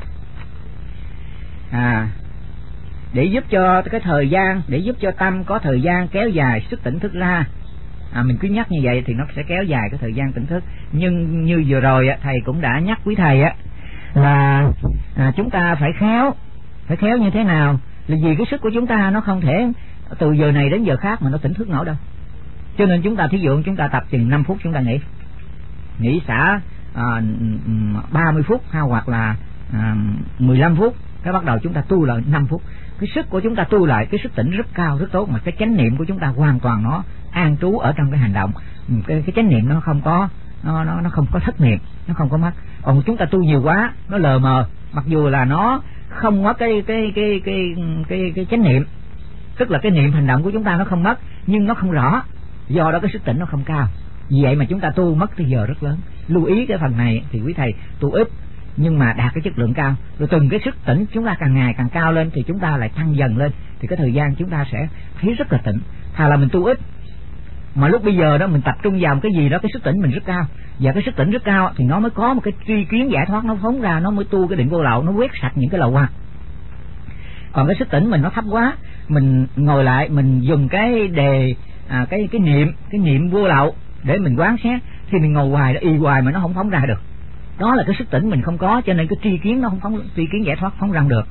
cái thời gian, để giúp cho tâm có thời gian kéo dài sức tỉnh thức ra. Mình cứ nhắc như vậy thì nó sẽ kéo dài cái thời gian tỉnh thức. Nhưng như vừa rồi thầy cũng đã nhắc quý thầy là chúng ta phải khéo như thế nào, là vì cái sức của chúng ta nó không thể từ giờ này đến giờ khác mà nó tỉnh thức nổi đâu. Cho nên chúng ta thí dụ chúng ta tập chừng 5 phút chúng ta nghỉ xả 30 phút hay hoặc là 15 phút, cái bắt đầu chúng ta tu lại 5 phút. Cái sức của chúng ta tu lại, cái sức tỉnh rất cao, rất tốt, mà cái chánh niệm của chúng ta hoàn toàn nó an trú ở trong cái hành động. Cái chánh niệm nó không có nó không có thất niệm, nó không có mất. Còn chúng ta tu nhiều quá, nó lờ mờ, mặc dù là nó không mất cái chánh niệm, tức là cái niệm hành động của chúng ta nó không mất, nhưng nó không rõ, do đó cái sức tỉnh nó không cao. Vì vậy mà chúng ta tu mất thời giờ rất lớn. Lưu ý cái phần này thì quý thầy tu ít nhưng mà đạt cái chất lượng cao, rồi từng cái sức tỉnh chúng ta càng ngày càng cao lên thì chúng ta lại tăng dần lên, thì cái thời gian chúng ta sẽ thấy rất là tỉnh. Thà là mình tu ít mà lúc bây giờ đó mình tập trung vào một cái gì đó, cái sức tỉnh mình rất cao, và cái sức tỉnh rất cao thì nó mới có một cái tri kiến giải thoát, nó phóng ra, nó mới tu cái định vô lậu, nó quét sạch những cái lậu hoặc. Còn cái sức tỉnh mình nó thấp quá, mình ngồi lại mình dùng cái đề cái niệm vô lậu để mình quán xét, thì mình ngồi hoài, y hoài mà nó không phóng ra được. Đó là cái sức tỉnh mình không có, cho nên cái tri kiến nó không phóng, tri kiến giải thoát phóng ra được.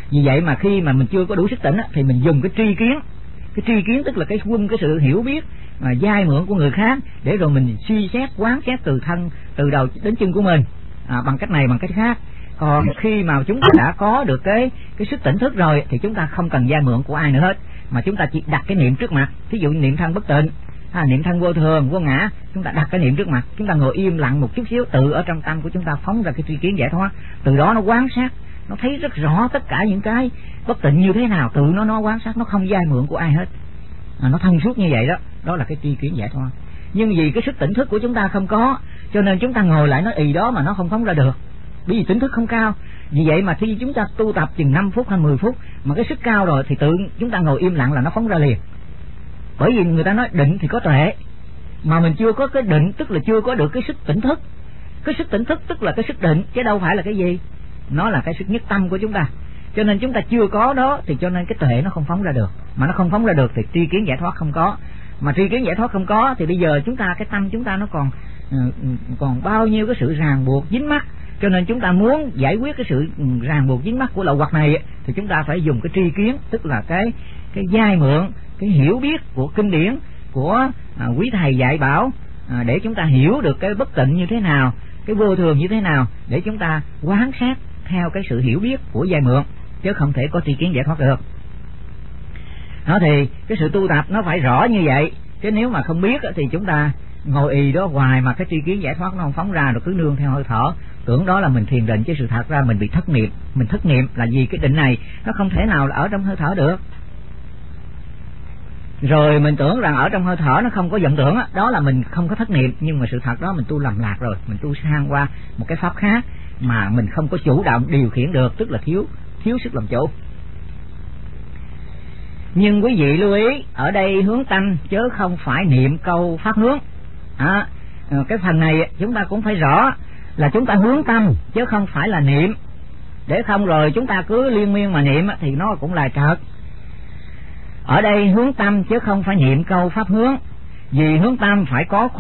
Vì vậy mà khi mà mình chưa có đủ sức tỉnh thì mình dùng cái tri kiến. Cái tri kiến tức là cái sự hiểu biết mà vay mượn của người khác, để rồi mình suy xét quán xét từ thân từ đầu đến chân của mình bằng cách này bằng cách khác. Còn khi mà chúng ta đã có được cái sức tỉnh thức rồi thì chúng ta không cần vay mượn của ai nữa hết, mà chúng ta chỉ đặt cái niệm trước mặt. Ví dụ niệm thân bất tịnh, niệm thân vô thường vô ngã, chúng ta đặt cái niệm trước mặt, chúng ta ngồi im lặng một chút xíu, tự ở trong tâm của chúng ta phóng ra cái tri kiến giải thoát. Từ đó nó quán sát, nó thấy rất rõ tất cả những cái bất tịnh như thế nào, tự nó quán sát, nó không vay mượn của ai hết. Nó thông suốt như vậy đó, đó là cái tri kiến giải thoát. Nhưng vì cái sức tỉnh thức của chúng ta không có, cho nên chúng ta ngồi lại nói ì đó mà nó không phóng ra được, bởi vì tỉnh thức không cao. Vì vậy mà khi chúng ta tu tập chừng 5 phút hay 10 phút mà cái sức cao rồi thì tự chúng ta ngồi im lặng là nó phóng ra liền. Bởi vì người ta nói định thì có tuệ, mà mình chưa có cái định tức là chưa có được cái sức tỉnh thức. Cái sức tỉnh thức tức là cái sức định, chứ đâu phải là cái gì, nó là cái sức nhất tâm của chúng ta. Cho nên chúng ta chưa có đó thì cho nên cái tuệ nó không phóng ra được. Mà nó không phóng ra được thì tri kiến giải thoát không có. Mà tri kiến giải thoát không có thì bây giờ chúng ta, cái tâm chúng ta nó còn bao nhiêu cái sự ràng buộc dính mắc. Cho nên chúng ta muốn giải quyết cái sự ràng buộc dính mắc của lậu hoặc này thì chúng ta phải dùng cái tri kiến, tức là cái vay mượn, cái hiểu biết của kinh điển, của quý thầy dạy bảo, để chúng ta hiểu được cái bất tịnh như thế nào, cái vô thường như thế nào, để chúng ta quán sát theo cái sự hiểu biết của vay mượn, chứ không thể có tri kiến giải thoát được. Đó thì cái sự tu tập nó phải rõ như vậy, chứ nếu mà không biết thì chúng ta ngồi ì đó hoài mà cái tri kiến giải thoát nó không phóng ra, rồi cứ nương theo hơi thở, tưởng đó là mình thiền định, chứ sự thật ra mình bị thất niệm. Mình thất niệm là vì cái định này nó không thể nào là ở trong hơi thở được. Rồi mình tưởng rằng ở trong hơi thở nó không có vọng tưởng, đó là mình không có thất niệm, nhưng mà sự thật đó mình tu lầm lạc rồi, mình tu sang qua một cái pháp khác mà mình không có chủ động điều khiển được, tức là thiếu sức làm chủ. Nhưng quý vị lưu ý, ở đây hướng tâm chứ không phải niệm câu pháp hướng. Cái phần này chúng ta cũng phải rõ là chúng ta hướng tâm chứ không phải là niệm, để không rồi chúng ta cứ liên miên mà niệm thì nó cũng là trật. Ở đây hướng tâm chứ không phải niệm câu pháp hướng, vì hướng tâm phải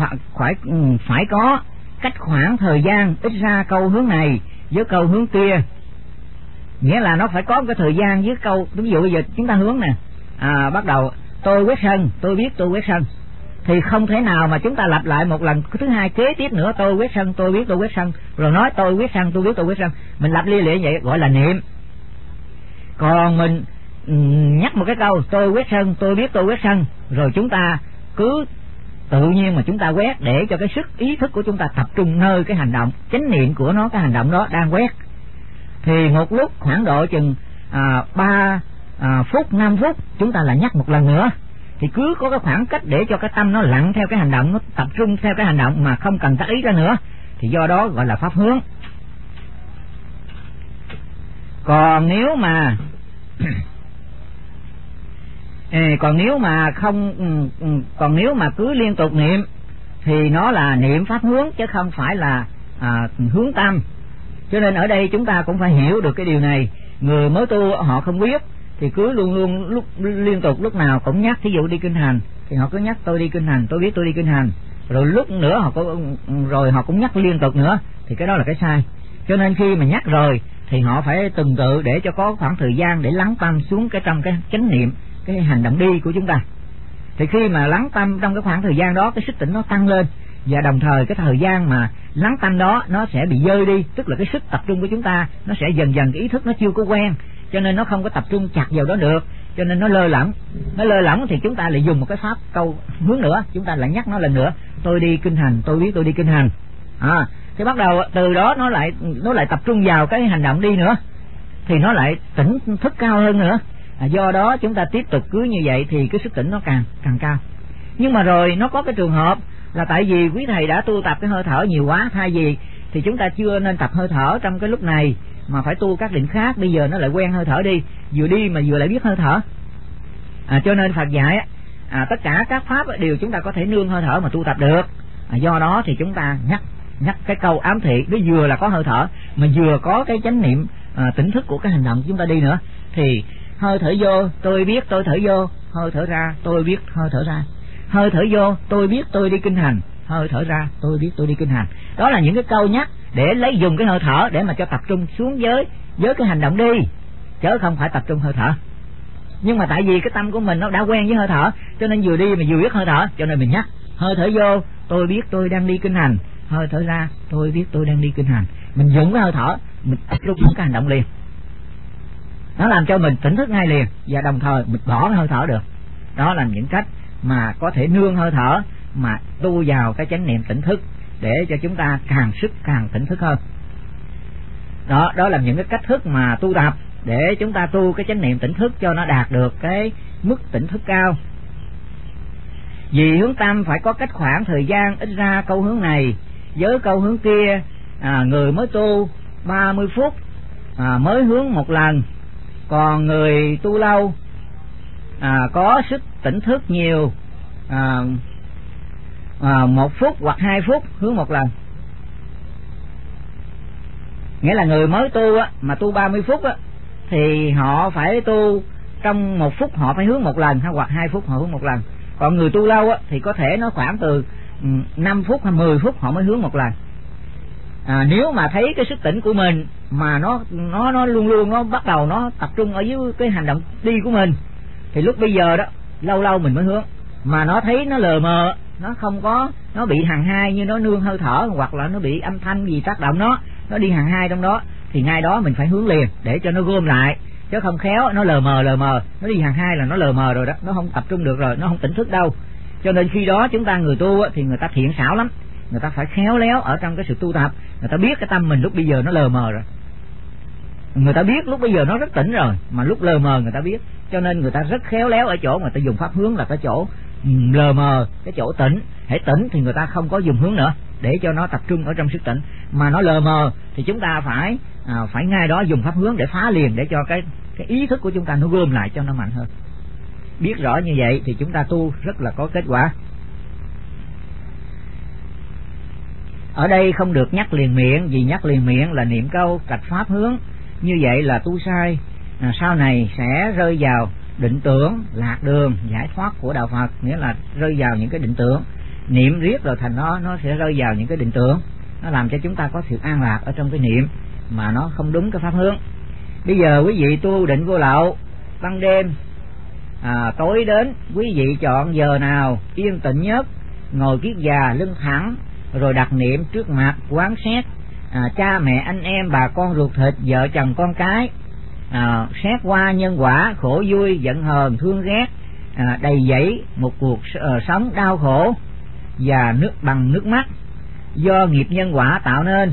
có cách khoảng thời gian, ít ra câu hướng này với câu hướng kia, nghĩa là nó phải có cái thời gian với câu. Ví dụ bây giờ chúng ta hướng nè, bắt đầu tôi quét sân, tôi biết tôi quét sân, thì không thể nào mà chúng ta lặp lại một lần thứ hai kế tiếp nữa, tôi quét sân, tôi biết tôi quét sân, rồi nói tôi quét sân, tôi biết tôi quét sân. Mình lặp lia lịa vậy gọi là niệm. Còn mình nhắc một cái câu tôi quét sân, tôi biết tôi quét sân, rồi chúng ta cứ tự nhiên mà chúng ta quét, để cho cái sức ý thức của chúng ta tập trung nơi cái hành động, chánh niệm của nó, cái hành động đó đang quét. Thì một lúc khoảng độ chừng 3 phút 5 phút chúng ta lại nhắc một lần nữa, thì cứ có cái khoảng cách để cho cái tâm nó lặng theo cái hành động, nó tập trung theo cái hành động mà không cần tác ý ra nữa, thì do đó gọi là pháp hướng. Còn nếu mà cứ liên tục niệm thì nó là niệm pháp hướng chứ không phải là hướng tâm. Cho nên ở đây chúng ta cũng phải hiểu được cái điều này. Người mới tu họ không biết thì cứ luôn liên tục lúc nào cũng nhắc. Thí dụ đi kinh hành thì họ cứ nhắc tôi đi kinh hành, tôi biết tôi đi kinh hành, rồi lúc nữa họ cũng nhắc liên tục nữa, thì cái đó là cái sai. Cho nên khi mà nhắc rồi thì họ phải tuần tự để cho có khoảng thời gian để lắng tâm xuống trong cái chánh niệm, cái hành động đi của chúng ta. Thì khi mà lắng tâm trong cái khoảng thời gian đó, cái sức tỉnh nó tăng lên, và đồng thời cái thời gian mà lắng tâm đó nó sẽ bị dơi đi, tức là cái sức tập trung của chúng ta nó sẽ dần dần, cái ý thức nó chưa có quen, cho nên nó không có tập trung chặt vào đó được, cho nên nó lơ lửng. Thì chúng ta lại dùng một cái pháp câu hướng nữa, chúng ta lại nhắc nó lần nữa, tôi đi kinh hành, tôi biết tôi đi kinh hành. Thì bắt đầu từ đó nó lại tập trung vào cái hành động đi nữa, thì nó lại tỉnh thức cao hơn nữa. Do đó chúng ta tiếp tục cứ như vậy thì cái sức tỉnh nó càng cao. Nhưng mà rồi nó có cái trường hợp là tại vì quý thầy đã tu tập cái hơi thở nhiều quá, thay vì thì chúng ta chưa nên tập hơi thở trong cái lúc này mà phải tu các định khác, bây giờ nó lại quen hơi thở đi, vừa đi mà vừa lại biết hơi thở. Cho nên Phật dạy tất cả các pháp đều chúng ta có thể nương hơi thở mà tu tập được. Do đó thì chúng ta nhắc cái câu ám thị, nó vừa là có hơi thở mà vừa có cái chánh niệm tỉnh thức của cái hành động chúng ta đi nữa. Thì hơi thở vô tôi biết tôi thở vô, hơi thở ra tôi biết hơi thở ra, hơi thở vô tôi biết tôi đi kinh hành, hơi thở ra tôi biết tôi đi kinh hành. Đó là những cái câu nhắc để lấy dùng cái hơi thở để mà cho tập trung xuống với cái hành động đi. chớ không phải tập trung hơi thở. Nhưng mà tại vì cái tâm của mình nó đã quen với hơi thở, cho nên vừa đi mà vừa biết hơi thở, cho nên mình nhắc hơi thở vô tôi biết tôi đang đi kinh hành, hơi thở ra tôi biết tôi đang đi kinh hành. Mình dùng cái hơi thở, mình tập trung cái hành động liền, nó làm cho mình tỉnh thức ngay liền, và đồng thời mình bỏ cái hơi thở được. Đó là những cách mà có thể nương hơi thở mà tu vào cái chánh niệm tỉnh thức, để cho chúng ta càng sức càng tỉnh thức hơn. Đó là những cái cách thức mà tu tập để chúng ta tu cái chánh niệm tỉnh thức cho nó đạt được cái mức tỉnh thức cao. Vì hướng tâm phải có cách khoảng thời gian, ít ra câu hướng này với câu hướng kia, người mới tu 30 phút mới hướng một lần, còn người tu lâu có sức tỉnh thức nhiều 1 phút hoặc 2 phút hướng một lần. Nghĩa là người mới tu mà tu 30 phút thì họ phải tu trong 1 phút họ phải hướng một lần, hoặc 2 phút họ hướng một lần. Còn người tu lâu thì có thể nó khoảng từ 5 phút hay 10 phút họ mới hướng một lần. Nếu mà thấy cái sức tỉnh của mình mà nó luôn luôn nó bắt đầu nó tập trung ở dưới cái hành động đi của mình, thì lúc bây giờ đó lâu lâu mình mới hướng. Mà nó thấy nó lờ mờ, nó không có, nó bị hàng hai như nó nương hơi thở, hoặc là nó bị âm thanh gì tác động nó đi hàng hai trong đó, thì ngay đó mình phải hướng liền để cho nó gom lại, chứ không khéo nó lờ mờ, nó đi hàng hai là nó lờ mờ rồi đó, nó không tập trung được rồi, nó không tỉnh thức đâu. Cho nên khi đó chúng ta người tu thì người ta thiện xảo lắm, người ta phải khéo léo ở trong cái sự tu tập, người ta biết cái tâm mình lúc bây giờ nó lờ mờ rồi, người ta biết lúc bây giờ nó rất tỉnh rồi, mà lúc lờ mờ người ta biết, cho nên người ta rất khéo léo ở chỗ người ta dùng pháp hướng là cái chỗ lờ mờ, cái chỗ tỉnh. Hãy tỉnh thì người ta không có dùng hướng nữa để cho nó tập trung ở trong sức tỉnh, mà nó lờ mờ thì chúng ta phải ngay đó dùng pháp hướng để phá liền, để cho cái ý thức của chúng ta nó gom lại cho nó mạnh hơn. Biết rõ như vậy thì chúng ta tu rất là có kết quả. Ở đây không được nhắc liền miệng, vì nhắc liền miệng là niệm câu trạch pháp hướng, như vậy là tu sai, sau này sẽ rơi vào định tưởng, lạc đường, giải thoát của đạo Phật, nghĩa là rơi vào những cái định tưởng. Niệm riết rồi thành nó sẽ rơi vào những cái định tưởng, nó làm cho chúng ta có sự an lạc ở trong cái niệm mà nó không đúng cái pháp hướng. Bây giờ quý vị tu định vô lậu, ban đêm tối đến, quý vị chọn giờ nào yên tĩnh nhất, ngồi kiết già lưng thẳng, rồi đặt niệm trước mặt, quán xét cha mẹ anh em bà con ruột thịt, vợ chồng con cái, xét qua nhân quả khổ vui giận hờn thương ghét, đầy dẫy một cuộc sống đau khổ và bằng nước mắt do nghiệp nhân quả tạo nên.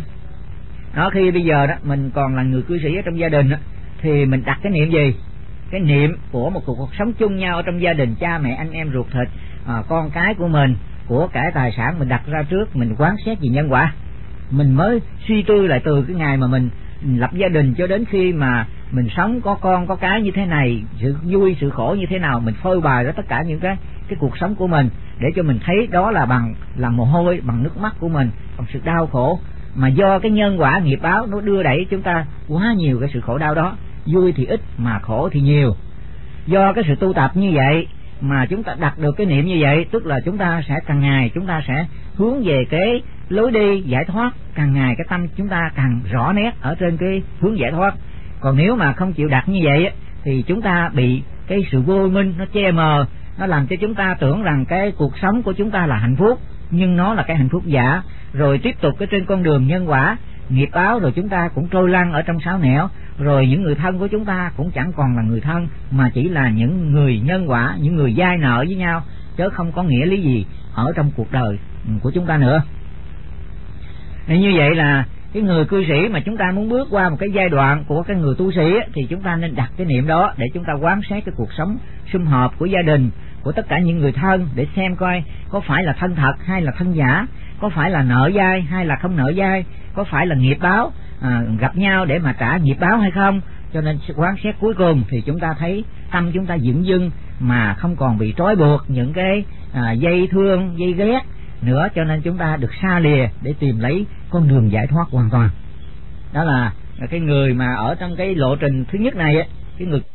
Khi bây giờ đó mình còn là người cư sĩ ở trong gia đình thì mình đặt cái niệm gì? Cái niệm của một cuộc sống chung nhau ở trong gia đình, cha mẹ anh em ruột thịt, con cái của mình, của cải tài sản mình đặt ra trước, mình quán xét về nhân quả. Mình mới suy tư lại từ cái ngày mà mình lập gia đình cho đến khi mà mình sống có con có cái như thế này, sự vui sự khổ như thế nào, mình phơi bày ra tất cả những cái cuộc sống của mình để cho mình thấy đó là bằng mồ hôi, bằng nước mắt của mình, bằng sự đau khổ mà do cái nhân quả nghiệp báo nó đưa đẩy chúng ta quá nhiều cái sự khổ đau đó, vui thì ít mà khổ thì nhiều. Do cái sự tu tập như vậy mà chúng ta đặt được cái niệm như vậy, tức là chúng ta sẽ càng ngày chúng ta sẽ hướng về cái lối đi giải thoát, càng ngày cái tâm chúng ta càng rõ nét ở trên cái hướng giải thoát. Còn nếu mà không chịu đặt như vậy thì chúng ta bị cái sự vô minh nó che mờ, nó làm cho chúng ta tưởng rằng cái cuộc sống của chúng ta là hạnh phúc, nhưng nó là cái hạnh phúc giả. Rồi tiếp tục cái trên con đường nhân quả nghiệp báo, rồi chúng ta cũng trôi lăn ở trong sáo nẻo, rồi những người thân của chúng ta cũng chẳng còn là người thân mà chỉ là những người nhân quả, những người vay nợ với nhau, chứ không có nghĩa lý gì ở trong cuộc đời của chúng ta nữa. Nên như vậy là cái người cư sĩ mà chúng ta muốn bước qua một cái giai đoạn của cái người tu sĩ thì chúng ta nên đặt cái niệm đó để chúng ta quán xét cái cuộc sống sum họp của gia đình, của tất cả những người thân, để xem coi có phải là thân thật hay là thân giả, có phải là nợ vay hay là không nợ vay, có phải là nghiệp báo gặp nhau để mà trả nghiệp báo hay không. Cho nên quán xét cuối cùng thì chúng ta thấy tâm chúng ta dửng dưng mà không còn bị trói buộc những cái dây thương, dây ghét nữa, cho nên chúng ta được xa lìa để tìm lấy con đường giải thoát hoàn toàn. Đó là cái người mà ở trong cái lộ trình thứ nhất này, cái người